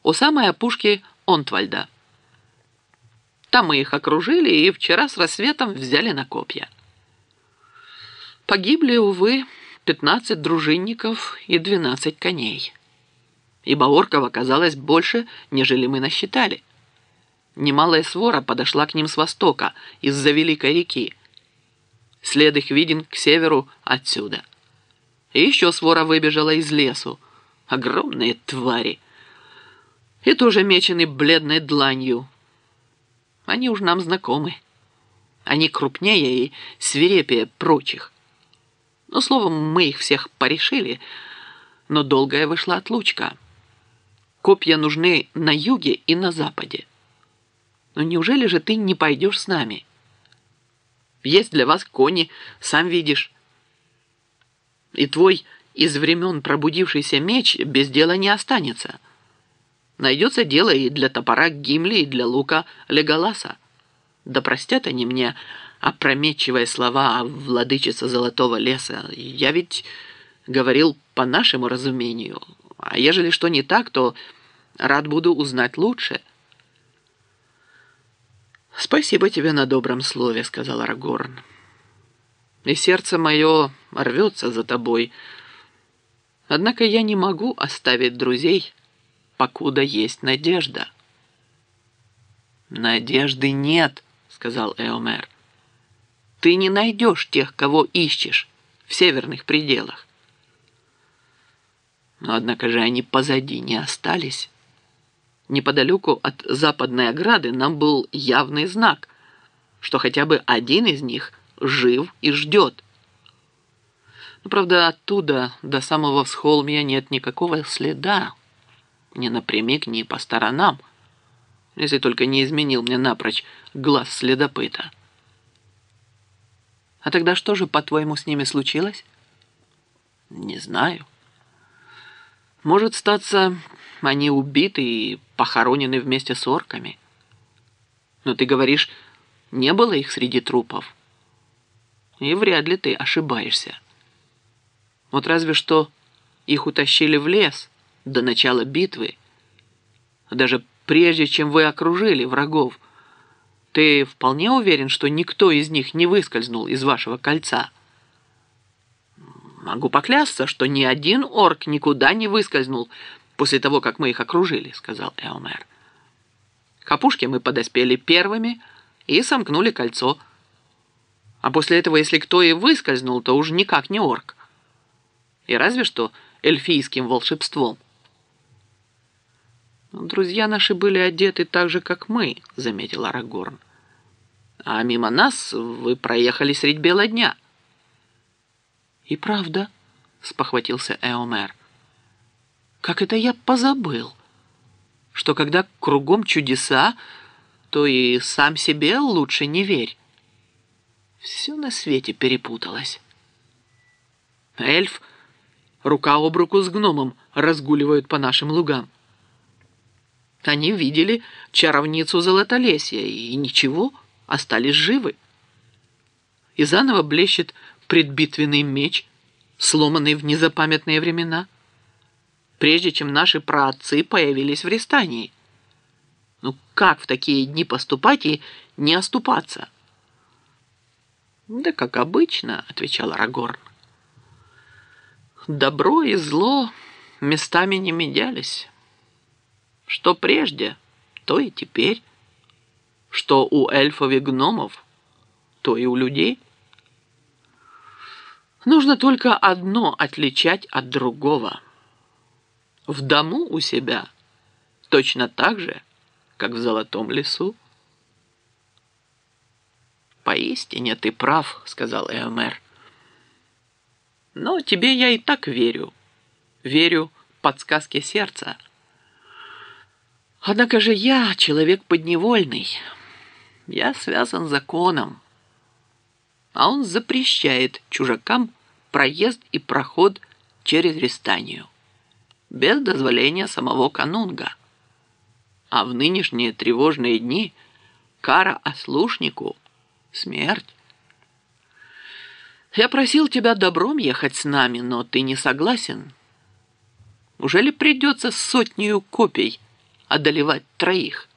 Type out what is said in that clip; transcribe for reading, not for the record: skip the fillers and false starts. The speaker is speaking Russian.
у самой опушки Онтвальда. Там мы их окружили и вчера с рассветом взяли на копья. Погибли, увы, 15 дружинников и 12 коней. Ибо орков оказалось больше, нежели мы насчитали. Немалая свора подошла к ним с востока, из-за Великой реки. След их виден к северу отсюда. И еще свора выбежала из лесу. Огромные твари. И тоже мечены бледной дланью. Они уж нам знакомы. Они крупнее и свирепее прочих. Ну, словом, мы их всех порешили, но долгая вышла отлучка. Копья нужны на юге и на западе. Но неужели же ты не пойдешь с нами? Есть для вас кони, сам видишь. И твой из времен пробудившийся меч без дела не останется. Найдется дело и для топора Гимли, и для лука Леголаса. Да простят они мне опрометчивые слова, владычица Золотого леса. Я ведь говорил по нашему разумению. А ежели что не так, то рад буду узнать лучше. «Спасибо тебе на добром слове», — сказал Арагорн. «И сердце мое рвется за тобой. Однако я не могу оставить друзей, покуда есть надежда». «Надежды нет», — сказал Эомер. «Ты не найдешь тех, кого ищешь в северных пределах». Но однако же они позади не остались. Неподалеку от западной ограды нам был явный знак, что хотя бы один из них жив и ждет. Но, правда, оттуда до самого Всхолмья нет никакого следа, ни напрямик, ни по сторонам, если только не изменил мне напрочь глаз следопыта. А тогда что же, по-твоему, с ними случилось? Не знаю. Может, статься, они убиты и похоронены вместе с орками. Но ты говоришь, не было их среди трупов. И вряд ли ты ошибаешься. Вот разве что их утащили в лес до начала битвы. Даже прежде, чем вы окружили врагов. Ты вполне уверен, что никто из них не выскользнул из вашего кольца? Могу поклясться, что ни один орк никуда не выскользнул после того, как мы их окружили, сказал Эомер. К опушке мы подоспели первыми и сомкнули кольцо. А после этого, если кто и выскользнул, то уж никак не орк. И разве что эльфийским волшебством. «Друзья наши были одеты так же, как мы», — заметил Арагорн. «А мимо нас вы проехали средь бела дня». «И правда», — спохватился Эомер. «Как это я позабыл, что когда кругом чудеса, то и сам себе лучше не верь. Все на свете перепуталось. Эльф рука об руку с гномом разгуливают по нашим лугам. Они видели чаровницу Золотолесья и ничего, остались живы. И заново блещет предбитвенный меч, сломанный в незапамятные времена, прежде чем наши праотцы появились в Рестании. Ну как в такие дни поступать и не оступаться?» «Да как обычно», — отвечал Арагорн. «Добро и зло местами не менялись. Что прежде, то и теперь. Что у эльфов и гномов, то и у людей. Нужно только одно отличать от другого. В дому у себя точно так же, как в золотом лесу». «Поистине ты прав», — сказал Эомер. «Но тебе я и так верю. Верю подсказке сердца. Однако же я человек подневольный. Я связан законом. А он запрещает чужакам проезд и проход через Рестанию без дозволения самого канунга. А в нынешние тревожные дни кара ослушнику — смерть. Я просил тебя добром ехать с нами, но ты не согласен. Ужели придется с 100 копий одолевать троих.